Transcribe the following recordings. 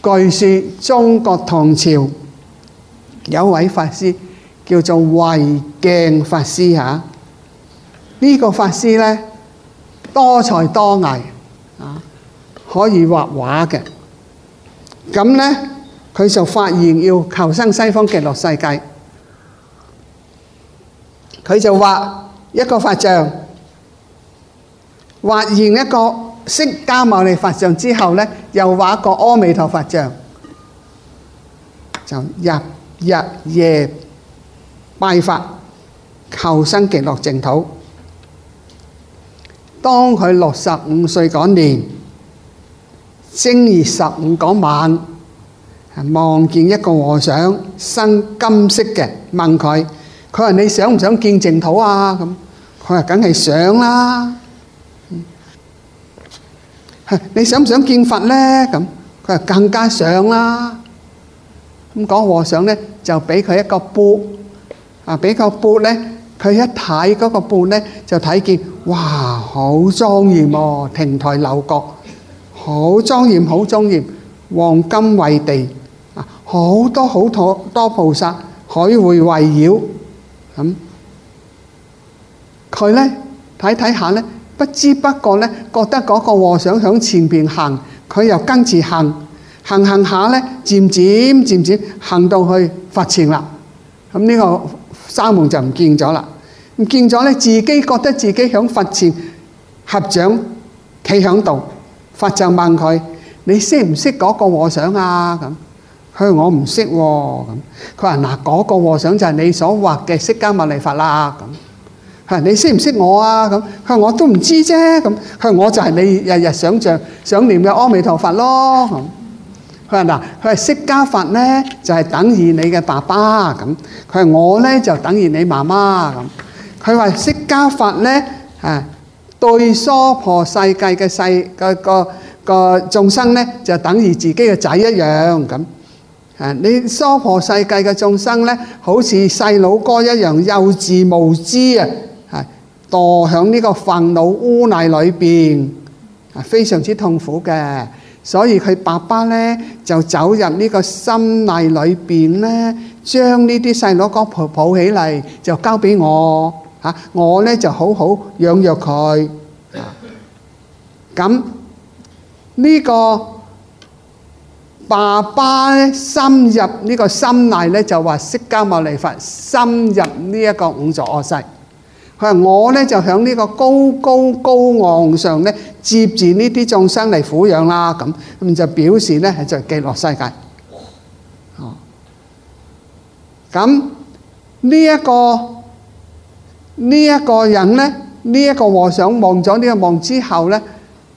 據說中國唐朝有位法師叫做慧鏡法師嚇，呢個法師呢多才多藝啊，可以畫畫嘅。咁呢佢就發現要求生西方極樂世界，佢就畫一個法像，畫完一個釋迦牟尼佛像之後呢，又畫一個阿彌陀佛像，就日夜拜法求生極樂淨土。當佢65歲嗰年正月15嗰晚，望見一個和尚身金色嘅，問佢話你想唔想見淨土啊？咁佢話梗係想啦。你想唔想見佛呢？咁佢話更加想啦。咁講和尚呢就俾佢一個缽，俾個缽呢，佢一睇嗰個缽呢就睇見，哇，好莊嚴喎，亭台樓閣，好莊嚴，好莊嚴，黃金為地，好多菩薩海會圍繞。咁佢呢睇睇下呢，不知不覺呢覺得嗰個和尚響前邊行，佢又跟住行下呢，漸漸行到去佛前啦。咁呢個沙門就唔見咗啦，唔見咗呢，自己覺得自己響佛前合掌企響度，佛就問佢：你識唔識嗰個和尚啊？咁佢話我唔識喎。咁佢話嗱，嗰個和尚就係你所畫嘅釋迦牟尼佛啦。咁佢話你識唔識我啊？咁佢話我都唔知啫。咁佢話我就係你日日想念嘅阿彌陀佛咯。咁佢話嗱，佢話釋迦佛呢就係等於你嘅爸爸。咁佢話我呢就等於你媽媽。咁佢話釋迦佛呢對娑婆世界嘅個眾生呢就等於自己嘅仔一樣。咁你娑婆世界嘅眾生呢，好似細佬哥一樣幼稚無知啊，墮響呢個煩惱污泥裏邊，非常之痛苦嘅。所以佢爸爸呢就走入呢個心泥裏邊呢，將呢啲細佬哥抱起嚟，就交俾我我呢就好好養育佢。咁呢個爸爸咧深入呢個心泥咧，就話釋迦牟尼佛深入呢一個五座惡世。佢話我咧就響呢個高昂上咧，接住呢啲眾生嚟撫養啦。咁就表示咧係在極樂世界。咁呢一個人咧，呢一個和尚望咗呢個夢之後咧，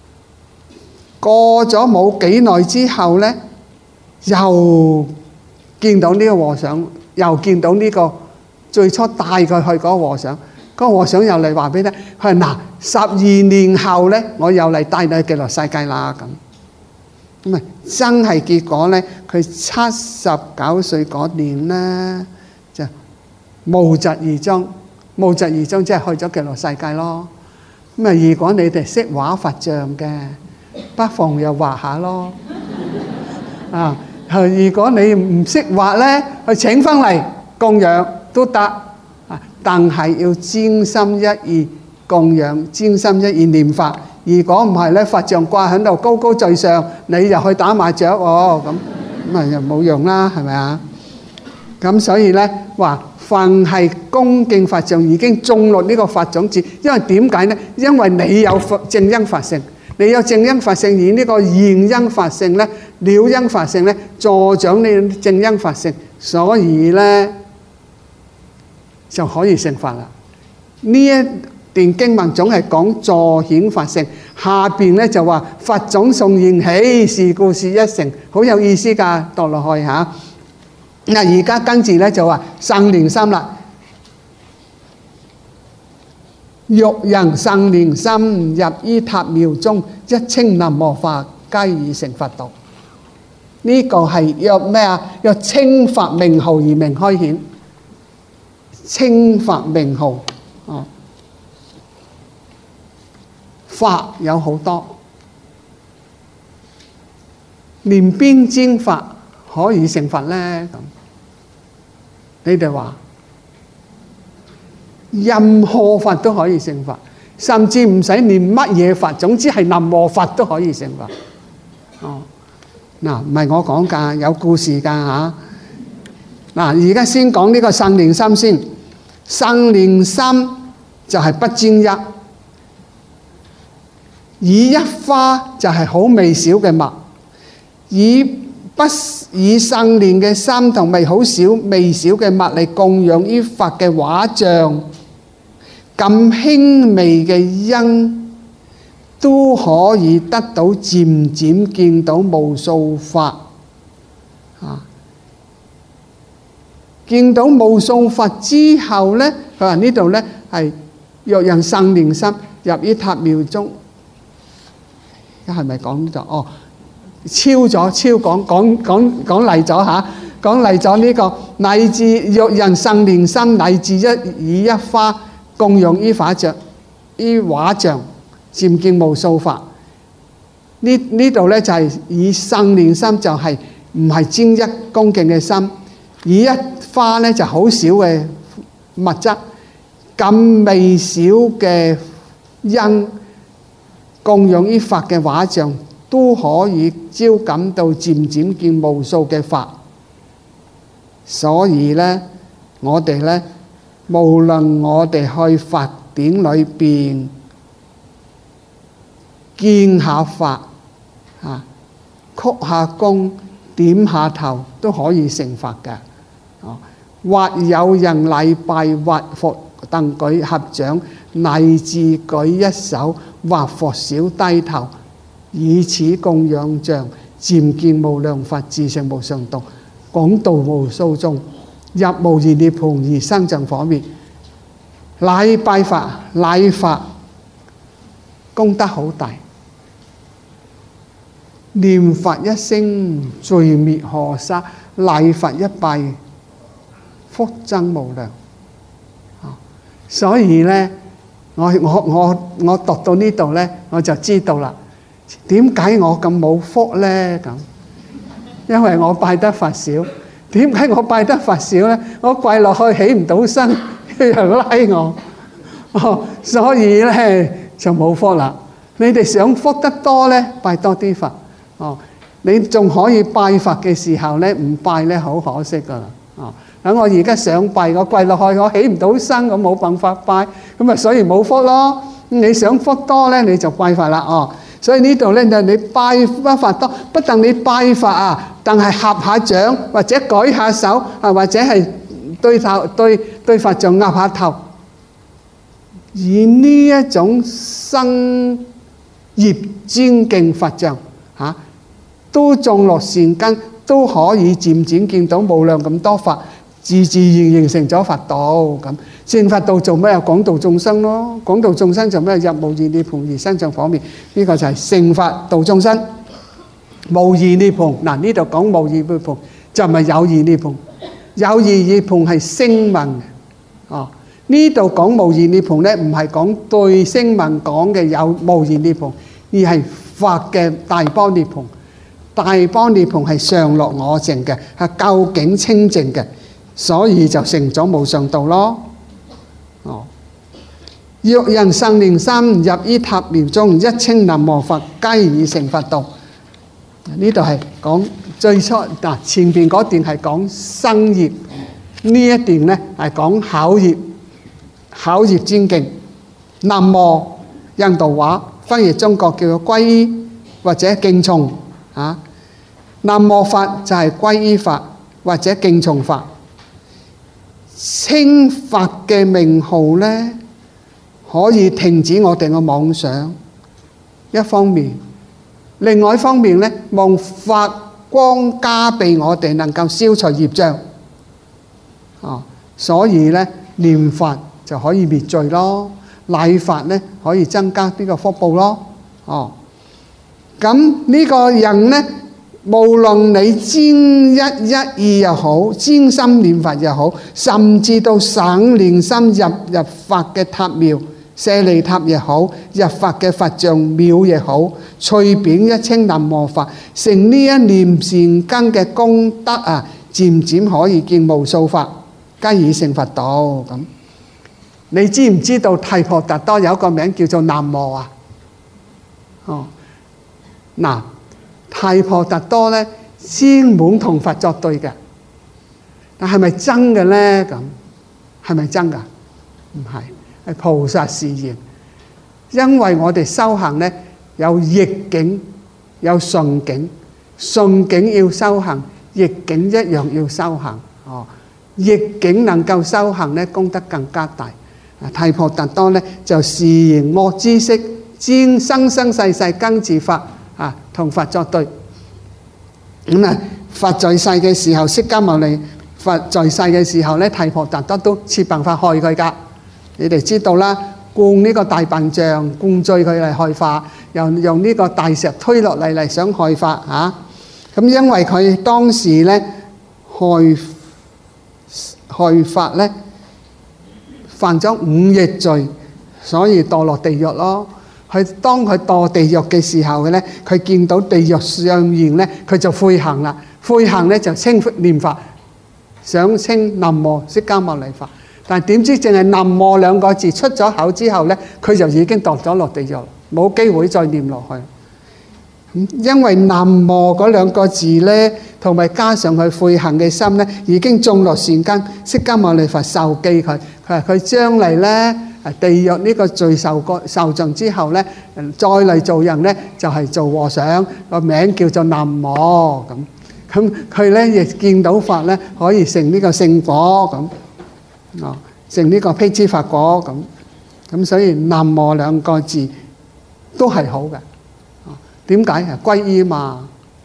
過咗冇幾耐之後咧，又見到呢個和尚，又見到呢個最初帶佢去嗰個和尚，嗰個和尚又嚟話俾你聽，佢話嗱12年後咧，我又嚟帶你去極樂世界啦。咁啊真係結果咧，佢79歲嗰年咧就無疾而終，無疾而終即係去咗極樂世界咯。咁啊，如果你哋識畫佛像嘅，不妨又畫下咯。如果你唔識畫咧，去請翻嚟供養都得。但係要專心一意供養，專心一意念法。如果唔係咧，佛像掛喺度高高在上，你就去打麻雀喎，咁啊又冇用啦，係咪啊？咁所以咧話，凡係恭敬佛像已經種落呢個佛種子，因為點解咧？因為你有正因法性。你有正因法性，而呢個現因法性咧、了因法性咧，助長你正因法性，所以咧就可以成佛啦。呢一段經文總係講助顯法性，下邊咧就話佛種送現起，是故是一成，好有意思㗎，讀落去嚇。嗱而家跟住咧就話生蓮心啦。欲人生蓮心，入於塔廟中，一稱南無法，皆已成佛道。呢個係若咩啊？若稱法名號而名開顯。稱法名號法有好多， 念邊經法可以成佛呢？咁你哋話任何法都可以成佛，甚至唔使念乜嘢法，總之係任何法都可以成佛。哦，嗱，唔係我講㗎，有故事㗎嚇。嗱，而家先講呢個生蓮心先。生蓮心就係不沾一，以一花就係好微小嘅物，以生蓮嘅心同埋好微小嘅物嚟供養於佛嘅畫像，咁輕微嘅因都可以得到漸漸見到無數法啊！見到無數法之後呢，佢話呢度呢係若人生蓮心入於塔廟中，係咪講呢度？哦，超講嚟咗嚇，講嚟咗呢個乃至若人生蓮心，乃至以一花供養於畫像，漸見無數法。呢度呢就係以生蓮心，就係唔係沾一恭敬嘅心，以一花呢就好少嘅物質，咁微小嘅因供養於佛嘅畫像，都可以招感到漸漸見無數嘅法。所以呢，我哋呢，無論我哋去法典裏邊見下法啊，鞠下躬，點下頭，都可以成佛嘅。或有人禮拜，或復凳舉合掌，乃至舉一手，或復小低頭，以此供養像，漸見無量法，自性無上道，廣度無數眾，入無餘涅槃而生盡火滅。禮拜法、禮法功德好大，念佛一聲，罪滅河沙；禮佛一拜，福增無量。所以呢，我讀到呢度呢，我就知道啦。點解我咁冇福呢？咁因為我拜得佛少。點解我拜得佛少呢？我跪落去起唔到身，又拉我，所以呢就冇福啦。你哋想福得多呢，拜多啲佛。你仲可以拜佛嘅時候呢，唔拜呢好可惜噶啦。等我而家想拜，我跪落去，我起唔到身，我冇辦法拜，咁咪所以冇福咯。你想福多呢，你就拜佛啦。所以呢度呢，就你拜佛多，不但你拜佛啊，但係合下掌或者舉下手啊，或者係對佛像岌下頭，以呢一種生業尊敬佛像嚇，都種落善根，都可以漸漸見到無量咁多法，自自然形成咗佛道。咁成佛道做咩啊？廣度眾生咯。廣度眾生做咩？入無餘涅槃而生盡火滅。呢個就係成佛度眾生。無餘涅槃，嗱，呢度講無餘涅槃就唔係有餘涅槃。有餘涅槃係聲聞。呢度講無餘涅槃咧，唔係講對聲聞講嘅有無餘涅槃，而係佛嘅大般涅槃。大般涅槃係上樂我淨嘅，係究竟清淨嘅，所以就成咗無上道咯。若人生蓮心，入於塔廟中，一稱南無佛，皆已成佛道。呢度係講最初嗱，前邊嗰段係講生業，呢一段咧係講考業，考業尊敬。南無印度話翻譯中國叫做皈依或者敬重啊。南無佛就係皈依佛或者敬重佛。稱佛嘅名號呢，可以停止我哋嘅妄想，一方面；另外一方面呢，望佛光加被我哋能夠消除業障。所以呢，念佛就可以滅罪咯，禮佛呢可以增加呢個福報咯。咁呢個人呢，無論你專一意又好，專心念佛又好，甚至到生蓮心入佛嘅塔廟， 舍利塔也好，日法嘅佛像廟也好，隨便一稱南無佛，成呢一念善根嘅功德啊，漸漸可以見無數法，皆已成佛道。咁你知唔知道提婆達多有一個名叫做南無啊？嗱，提婆達多咧專門同佛作對嘅，但係咪真嘅咧？咁係咪真㗎？唔係，係菩薩示現。因為我哋修行咧有逆境有順境，順境要修行，逆境一樣要修行。逆境能夠修行咧，功德更加大。提婆達多咧就示現惡知識，專生生世世跟住佛啊，同佛作對。咁啊，佛在世嘅時候，釋迦牟尼佛在世嘅時候咧，提婆達多都設辦法害佢㗎。你哋知道啦，灌呢個大笨象，灌醉佢嚟害法，又用呢個大石推落嚟想害法嚇。咁因為佢當時咧害法咧犯咗五逆罪，所以墮落地獄咯。當佢墮地獄嘅時候咧，佢見到地獄上面咧，佢就悔行啦。悔行咧就稱念法，想稱南無釋迦牟尼佛。但係點知淨係南無兩個字出咗口之後咧，佢就已經墮咗落地獄，冇機會再念落去。因為南無嗰兩個字咧，同埋加上佢悔行嘅心咧，已經種落善根。釋迦牟尼佛受記佢，佢話佢將嚟咧地獄呢個罪受盡之後咧，再嚟做人咧就係做和尚，個名叫做南無咁。咁佢咧亦見到法咧可以成呢個聖果咁，成呢個辟支佛果咁，所以南無兩個字都係好嘅。點解啊？歸依嘛。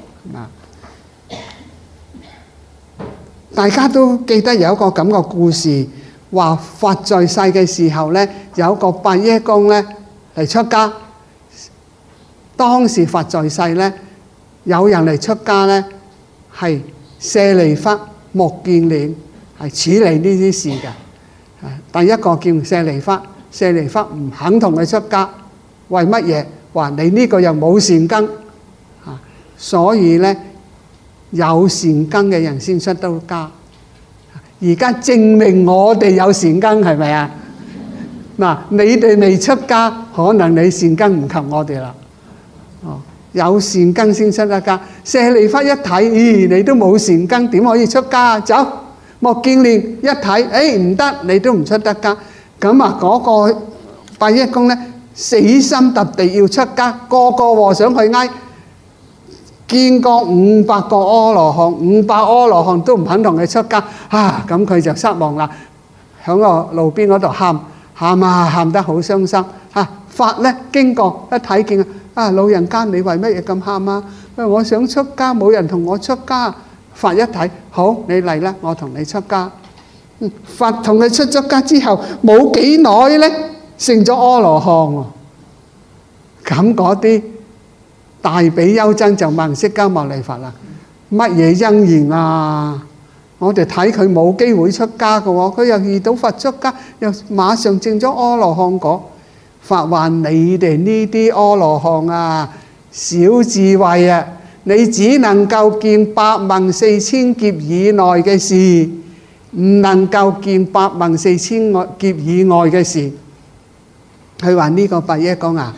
大家都記得有一個咁嘅故事，話佛在世嘅時候咧，有個八耶公咧嚟出家。當時佛在世咧，有人嚟出家咧，係舍利弗、目犍連係處理呢啲事嘅。第一個叫舍利弗，舍利弗唔肯同佢出家，為乜嘢？話你呢個又冇善根，所以咧有善根嘅人先出到家。而家證明我哋有善根，係咪啊？嗱，你哋未出家，可能你善根唔及我哋啦。有善根先出得家。舍利弗一睇，咦，你都冇善根，點可以出家啊？走。目犍連一睇，唔得，你都唔出得家。咁啊，嗰個八耶公咧，死心塌地要出家，個個和尚去挨，見過500個阿羅漢，500阿羅漢都唔肯同佢出家，咁佢就失望啦，喺個路邊嗰度喊得好傷心。佛咧經過一睇見，老人家你為乜嘢咁喊啊？我想出家，冇人同我出家。佛一睇，好，你嚟啦，我同你出家。佛同佢出咗家之後，冇幾耐咧，成咗阿羅漢喎。咁嗰啲大比丘僧就問釋迦牟尼佛啦：乜嘢因緣啊？我哋睇佢冇機會出家嘅喎，佢又遇到佛出家，又馬上證咗阿羅漢果。佛話：你哋呢啲阿羅漢啊，小智慧啊！你只能夠見84000劫以內嘅事，唔能夠見84000劫以外嘅事。佢話呢個八耶公啊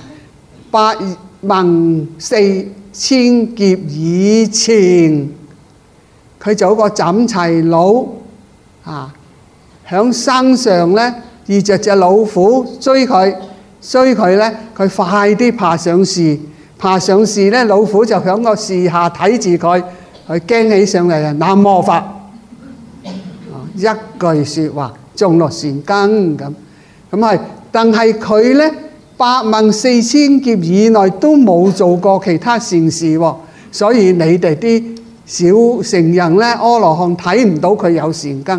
，84000劫以前，佢做個斬柴佬響山上咧遇着隻老虎追佢咧，佢快啲爬上樹。爬上樹咧，老虎就響個樹下睇住佢，佢驚起上嚟啊！南無佛，一句説話種落善根咁係。但係佢咧84000劫以內都冇做過其他善事喎，所以你哋啲小乘人咧，阿羅漢睇唔到佢有善根。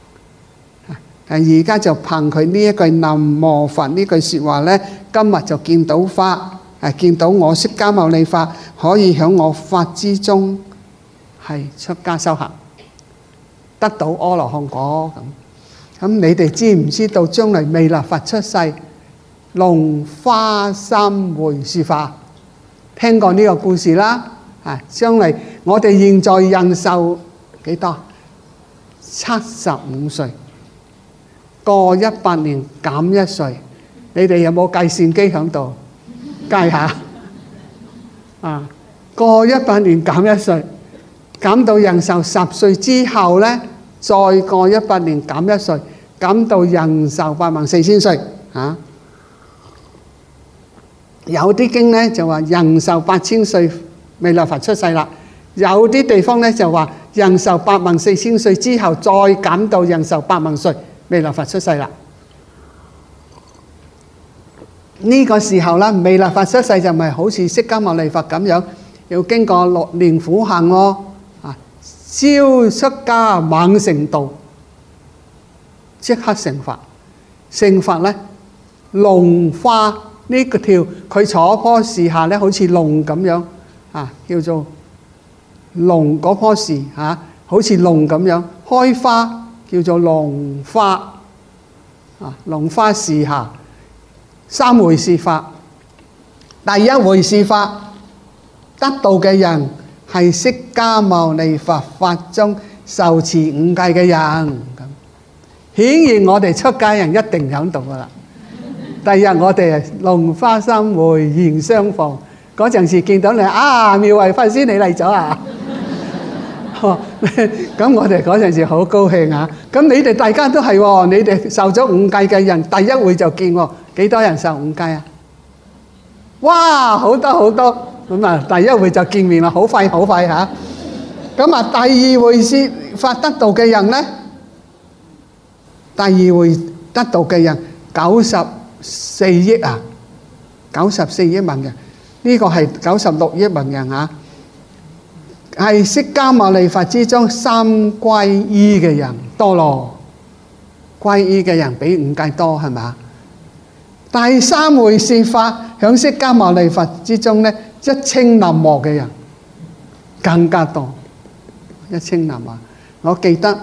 而家就憑佢呢一句南無佛呢句説話咧，今日就見到法。見到我釋迦牟尼佛可以喺我法之中係出家修行，得到阿羅漢果咁。你哋知唔知道將來彌勒佛出世龍華三會施法。聽過呢個故事啦。將嚟我哋現在人壽幾多？75歲，過100年減1歲。你哋有冇計算機喺度計下？過100年減1歲，減到人壽10歲之後呢，再過100年減1歲，減到人壽84000歲。有啲經呢就話人壽8000歲彌勒佛出世啦，有啲地方呢就話人壽84000歲之後再減到人壽80000歲彌勒佛出世啦。呢個時候啦，彌勒佛出世就唔係好似釋迦牟尼佛咁樣，要經過6年苦行喎，超出家猛成道，即刻成佛。成佛咧，龍花呢個條佢坐棵樹下咧，好似龍咁樣叫做龍嗰棵樹好似龍咁樣開花，叫做龍花龍花樹下。3回施法，第一回施法得道嘅人係釋迦牟尼佛法中受持5戒嘅人。咁顯然我哋出家人一定喺度噶啦。第日我哋龍華三會現相逢嗰陣時，見到你妙慧法師你嚟咗啊！咁我哋嗰陣時好高興啊！咁你哋大家都係喎，你哋受咗5戒嘅人，第一回就見喎。幾多人受5戒啊？哇，好多好多咁第一回就見面啦，好快好快嚇。咁第二回施法得道嘅人呢？第二回得道嘅人94億94億萬人，呢個係96億萬人係釋迦牟尼佛之中3皈依嘅人多咯，皈依嘅人比5戒多係咪？第3回施法響釋迦牟尼佛之中呢，1000南無嘅人更加多，1000南無。我記得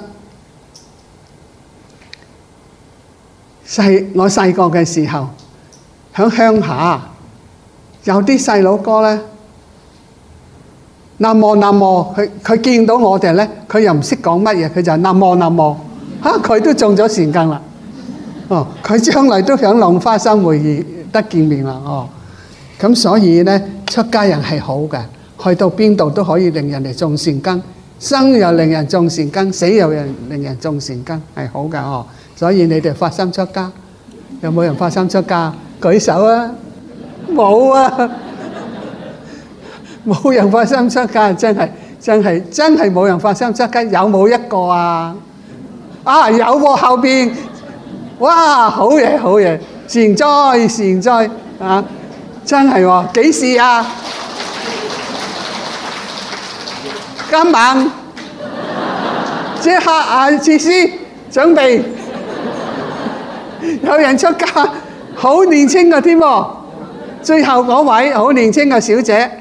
我細個嘅時候，響鄉下有啲細佬哥呢，南無南無，佢見到我哋呢，佢又唔識講乜嘢，佢就南無南無，佢都中咗善根啦。佢將來都響龍華三會得見面啦。咁所以呢，出家人係好嘅，去到邊度都可以令人哋種善根，生又令人種善根，死又令人種善根，係好嘅。所以你哋發心出家，有冇人發心出家？舉手啊！冇啊！冇人發心出家，真係冇人發心出家。有冇一個啊？有喎，後邊。哇！好嘢好嘢，善哉善哉真係喎！幾時啊？今晚即刻設施準備，有人出家，好年輕嘅添喎，最後嗰位好年輕嘅小姐。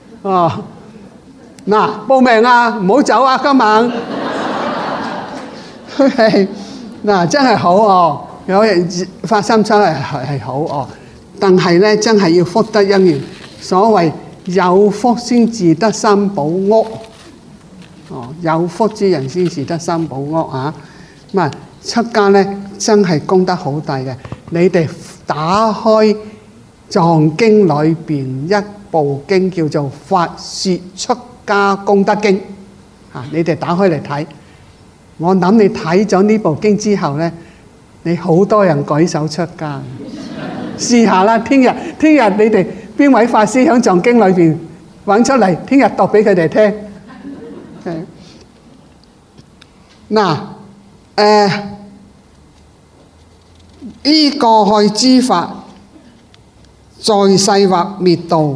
報名啊，唔好走啊！今晚真係好有人發心出嚟係好但係咧真係要福德因緣。所謂有福先至得三寶屋，有福之人先至得三寶屋出家咧真係功德好大嘅。你哋打開藏經裏邊一部經叫做《法說出家功德經》你哋打開嚟睇。我諗你睇咗呢部經之後咧，你好多人舉手出家，試下啦。聽日你哋邊位法師喺藏經裏邊揾出嚟，聽日讀俾佢哋聽。依過去諸法，在世或滅度，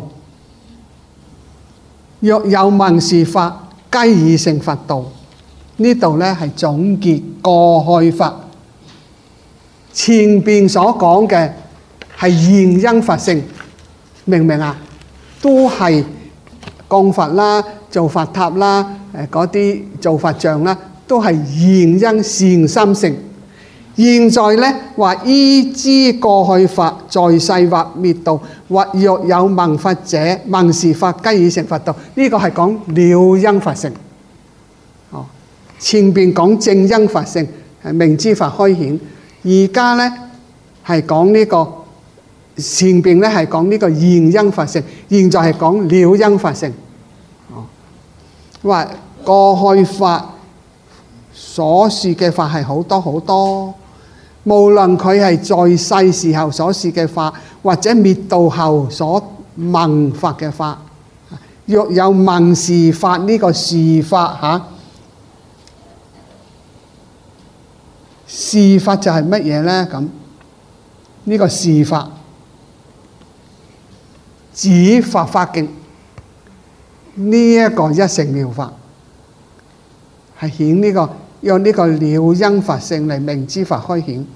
若有聞是法，皆已成佛道。呢度咧係總結過去法。前邊所講嘅係現因佛性，明唔明啊？都係供佛啦、做佛塔啦、嗰啲做佛像啦，都係現因善心性。 現在咧話依知過去法在世或滅度，或若有聞法者，聞是法皆已成佛道。呢個係講了因法性。前邊講正因法性係明知法開顯，而家咧係講呢個前邊咧係講呢個現因法性，現在係講了因法性。話過去法所說嘅法係好多好多，無論佢係在世時候所說嘅法，或者滅度後所聞法嘅法。若有聞是法，呢個是法嚇。是法就係乜嘢呢？咁呢個是法指《法華經》呢一個一乘妙法，係顯呢個用呢個了因法性嚟明知法開顯。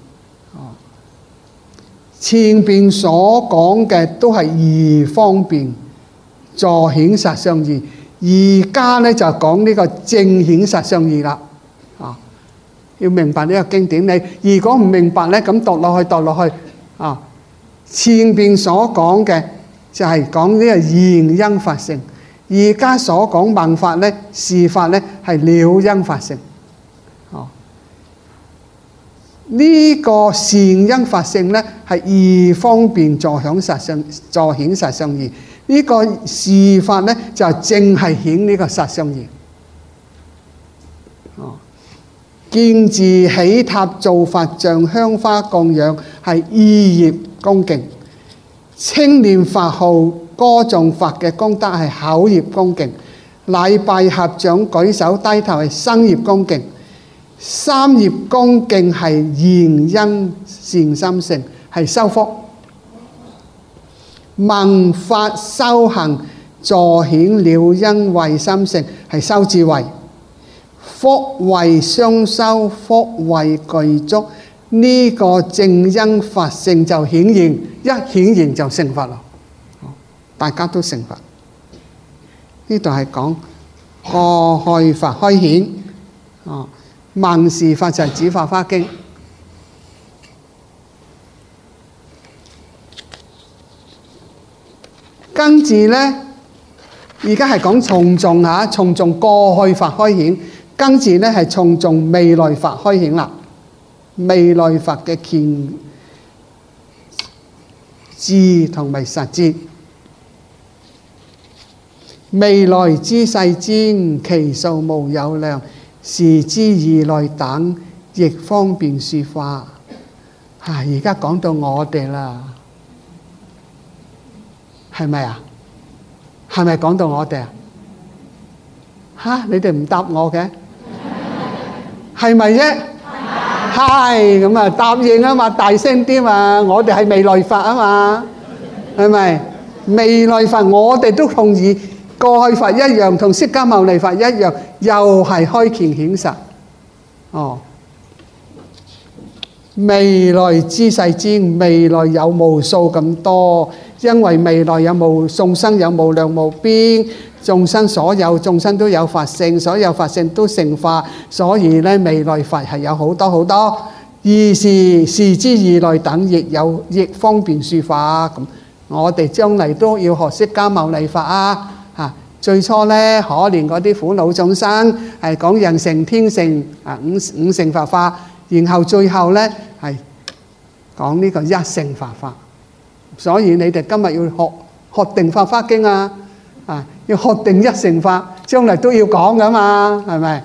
前邊所講嘅都係義方便助顯實相義，而家咧就講呢個正顯實相義啦。要明白呢個經典，你如果唔明白咧，咁讀落去前邊所講嘅就係講呢個現因法性，而家所講聞法咧、是法咧係了因法性。呢個善因法性咧係義方便助顯實相義，呢個是法咧就正係顯呢個實相義。見自起塔造法像香花供養係意業恭敬，稱念法號歌頌法嘅功德係口業恭敬，禮拜合掌舉手低頭係身業恭敬，三業恭敬係現因善心性係修福，聞法修行助顯了因慧心性係修智慧。福慧雙修，福慧具足，呢個正因法性就顯現，一顯現就成佛咯。大家都成佛。呢度係講過去法開顯。聞是法就係指《法華經》。跟住咧，而家係講從眾嚇，從眾過去法開顯。跟住咧係從眾未來法開顯啦，未來法嘅見智同埋實智，未來之世尊其數無有量，是之如來等亦方便說法。而家講到我哋啦，係咪啊？係咪講到我哋啊？你哋唔答我嘅？係咪啫？係咁啊！答應啊嘛，大聲啲嘛！我哋係未來法啊嘛，係咪？未來法我哋都同意過去法一樣，同釋迦牟尼法一樣，又係開權顯實。未來之世尊，未來有無數咁多，因為未來有無眾生有無量無邊。眾生所有眾生都有法性，所有法性都成法，所以咧未來法係有好多好多。二是之如來等亦方便說法。咁我哋將嚟都要學釋迦牟尼法啊！最初咧可憐嗰啲苦惱眾生，係講人成天成五乘法法，然後最後咧係講呢個一乘法法。所以你哋今日要學定法華經啊！要學定一乘法，將來都要講噶嘛，係咪？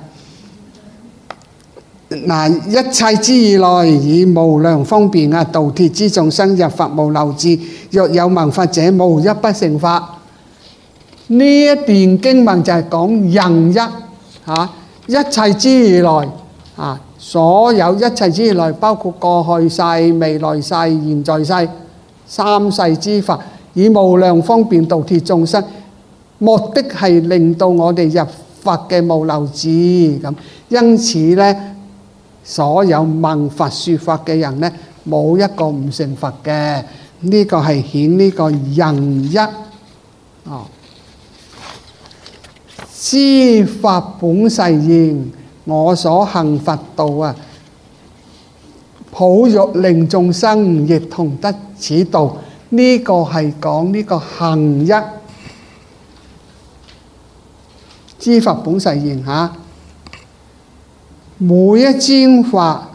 一切之如來以無量方便度脫之眾生入法無漏智，若有聞法者，無一不成法。呢一段經文就係講人一切之如來所有一切之如來，包括過去世、未來世、現在世三世之法，以無量方便度脫眾生。目的係令到我哋入法嘅無漏智咁，因此咧，所有聞法說法嘅人咧，冇一個唔成佛嘅。呢個係顯呢個人一知法本誓言，我所行佛道普欲令眾生亦同得此道。呢個係講呢個行一知法本誓言嚇。每一尊法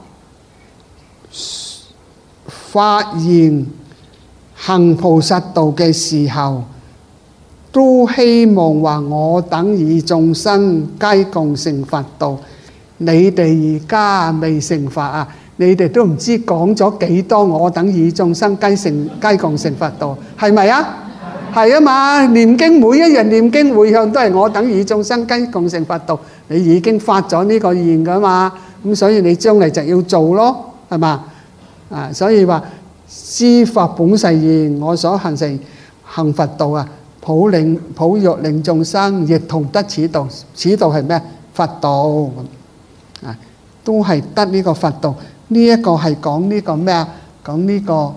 發言行菩薩道嘅時候，都希望話我等與眾生皆共成佛道。你哋而家未成佛啊？你哋都唔知講咗幾多我等與眾生皆共成佛道，係咪啊？係啊嘛！念經每一日念經回向都係我等與眾生皆共成佛道。你已經發咗呢個願噶嘛，咁所以你將嚟就要做咯，係嘛？啊，所以話知法本誓言，我所行成行佛道啊，普欲令眾生亦同得此道。此道係咩？佛道啊，都係得呢個佛道。呢一個係講呢個咩啊？講呢個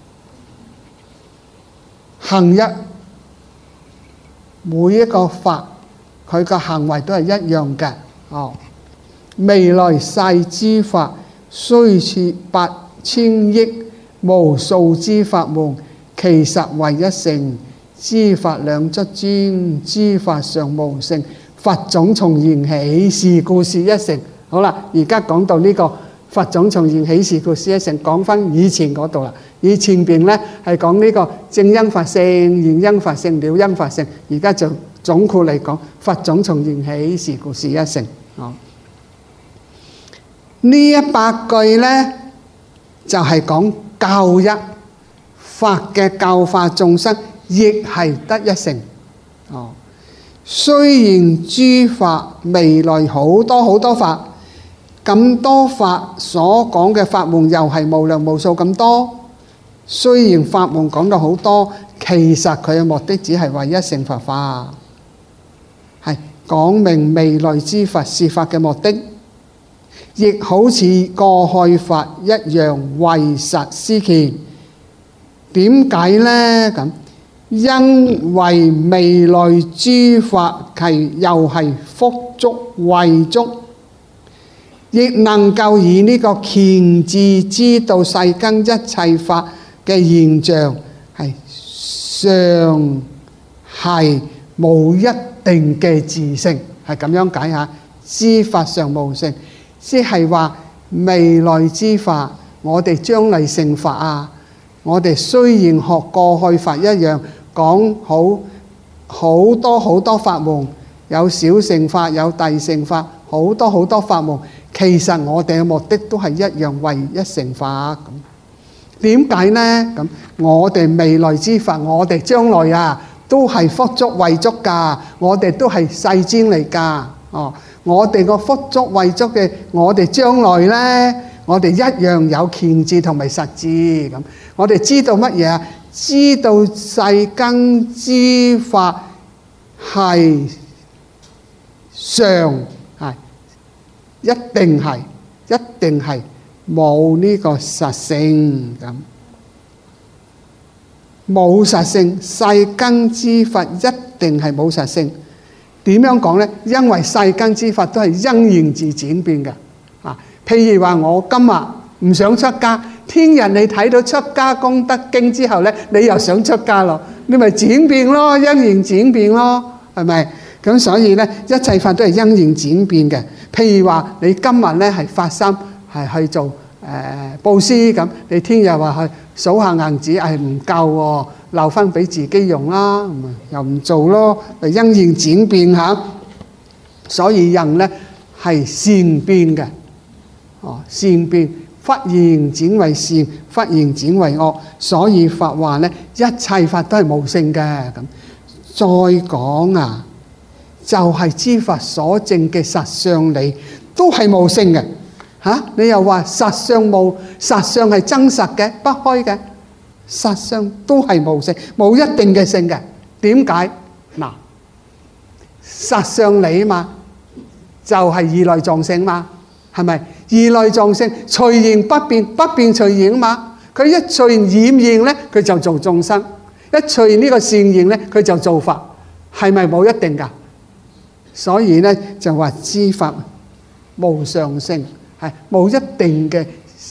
行一，每一個法佢個行為都係一樣嘅。哦，未來世之法，雖設8,000億無數之法門，其實為一乘。知法兩則專，知法尚無乘。佛種從緣起，是故是一乘。好啦，而家講到呢個佛種從緣起，是故是一乘，講翻以前嗰度啦。以前邊呢係講呢個正因法性、現因法性、了因法性。而家就總括嚟講，佛種從緣起，是故是一乘。呢100句呢，就係講教一法嘅教化眾生，亦係得一乘。雖然諸法未來好多法，咁多法所講嘅法門又係無量無數咁多。雖然法門講到好多，其實佢嘅目的只係為一乘佛法，係講明未來之佛是法嘅目的，亦好似過去法一樣為實施權。點解呢？咁因為未來諸法其又係福足慧足，亦能夠以呢個權智知道世間一切法嘅現象係尚係冇一定嘅自性，係咁樣解下。知法尚無性，即係話未來之法，我哋將來成法啊！我哋雖然學過去法一樣，講好多法門，有小乘法，有大乘法，好多法門。其實我哋嘅目的都係一樣，為一乘法。咁點解呢？咁我哋未來之法，我哋將來啊，都係福足慧足噶，我哋都係世尊嚟噶。我哋個福足慧足嘅，我哋將來呢，我哋一樣有權智同埋實智。咁我哋知道乜嘢啊？知道世間之法係常係一定係冇呢個實性。咁冇實性，世間之法一定係冇實性。點樣講呢？因為世間之法都係因緣自轉變嘅。譬如話我今日唔想出家，聽日你睇到出家功德經之後呢，你又想出家咯，你咪轉變咯，因緣轉變咯，係咪？咁所以呢，一切法都係因緣轉變嘅。譬如話你今日呢係發心係去做布施咁，你聽日話去數下銀紙係唔夠喎，留翻俾自己用啦，又唔做咯，因緣轉變嚇。所以人呢係善變嘅。善變，忽然轉為善，忽然轉為惡。所以法話呢，一切法都係無性嘅。咁再講啊，就係知法所證嘅實相理都係無性嘅。你又話實相無，實相係真實嘅，不虛嘅，實相都係無性，冇一定嘅性嘅。點解？嗱，實相理嘛，就係二來藏性嘛，係咪？二來藏性隨形不變，不變隨形啊嘛。佢一隨染現咧，佢就做眾生；一隨呢個善現咧，佢就做法。係咪冇一定噶？所以咧就話知法無常性，係冇一定嘅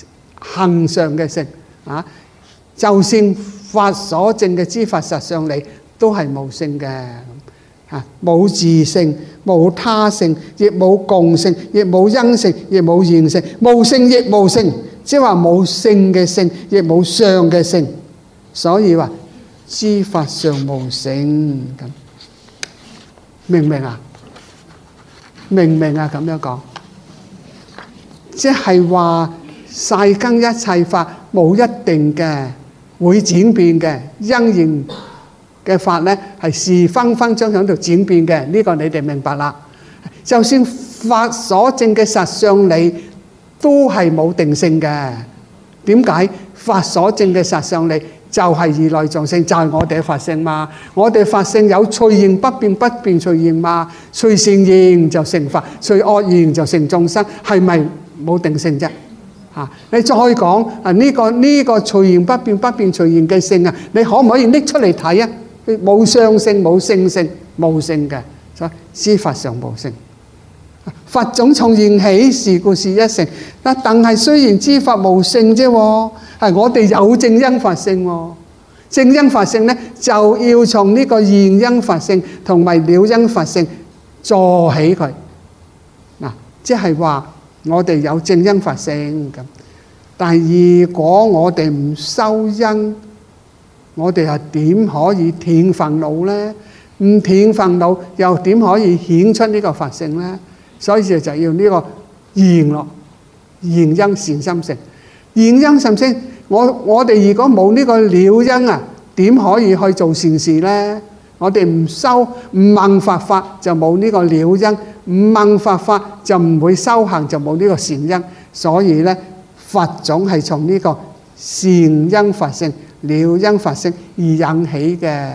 行上嘅性啊，就算法所證嘅知法實相理都係無性嘅啊，冇自性，冇他性，亦冇共性，亦冇因性，亦冇現性，無性亦無性，即係話冇性嘅性，亦冇相嘅性，所以話知法上無性咁，明唔明啊？明唔明啊？咁樣講，即係話世間一切法冇一定嘅會轉變嘅因緣嘅法咧，係時分分鐘喺度轉變嘅。呢個你哋明白啦。就算法所證嘅實相理都係冇定性嘅。點解？法所證嘅實相理就係如來藏性，就係我哋嘅法性嘛。我哋法性有隨形不變，不變隨形嘛。隨善現就成法，隨惡現就成眾生，係咪冇定性啫？你再講呢個隨形不變，不變隨形嘅性啊，你可唔可以拎出嚟睇啊？冇相性，冇性性，無性嘅，所以知法上無性。法種從緣起，是故是一性。但係雖然知法無性啫，係我哋有正因法性喎。正因法性咧，就要從呢個現因法性同埋了因法性助起佢。嗱，即係話我哋有正因法性咁，但係如果我哋唔修因，我哋係點可以斷煩惱咧？唔斷煩惱又點可以顯出呢個法性咧？所以就要呢個現咯，現因善心性。現因善性，我哋如果冇呢個了因啊，點可以去做善事咧？我哋唔修唔問法就冇呢個了因，唔問法就唔會修行，就冇呢個善因。所以咧，法種係從呢個善因法性、了因法性而引起嘅。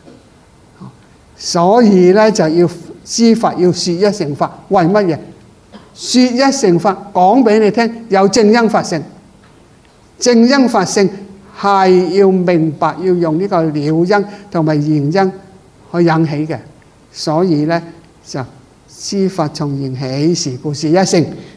所以咧就要知法，要說一乘法，為乜嘢？說一乘法講俾你聽，有正因法性。正因法性係要明白，要用呢個了因同埋現因去引起嘅。所以咧就知法從緣起，是故是一乘。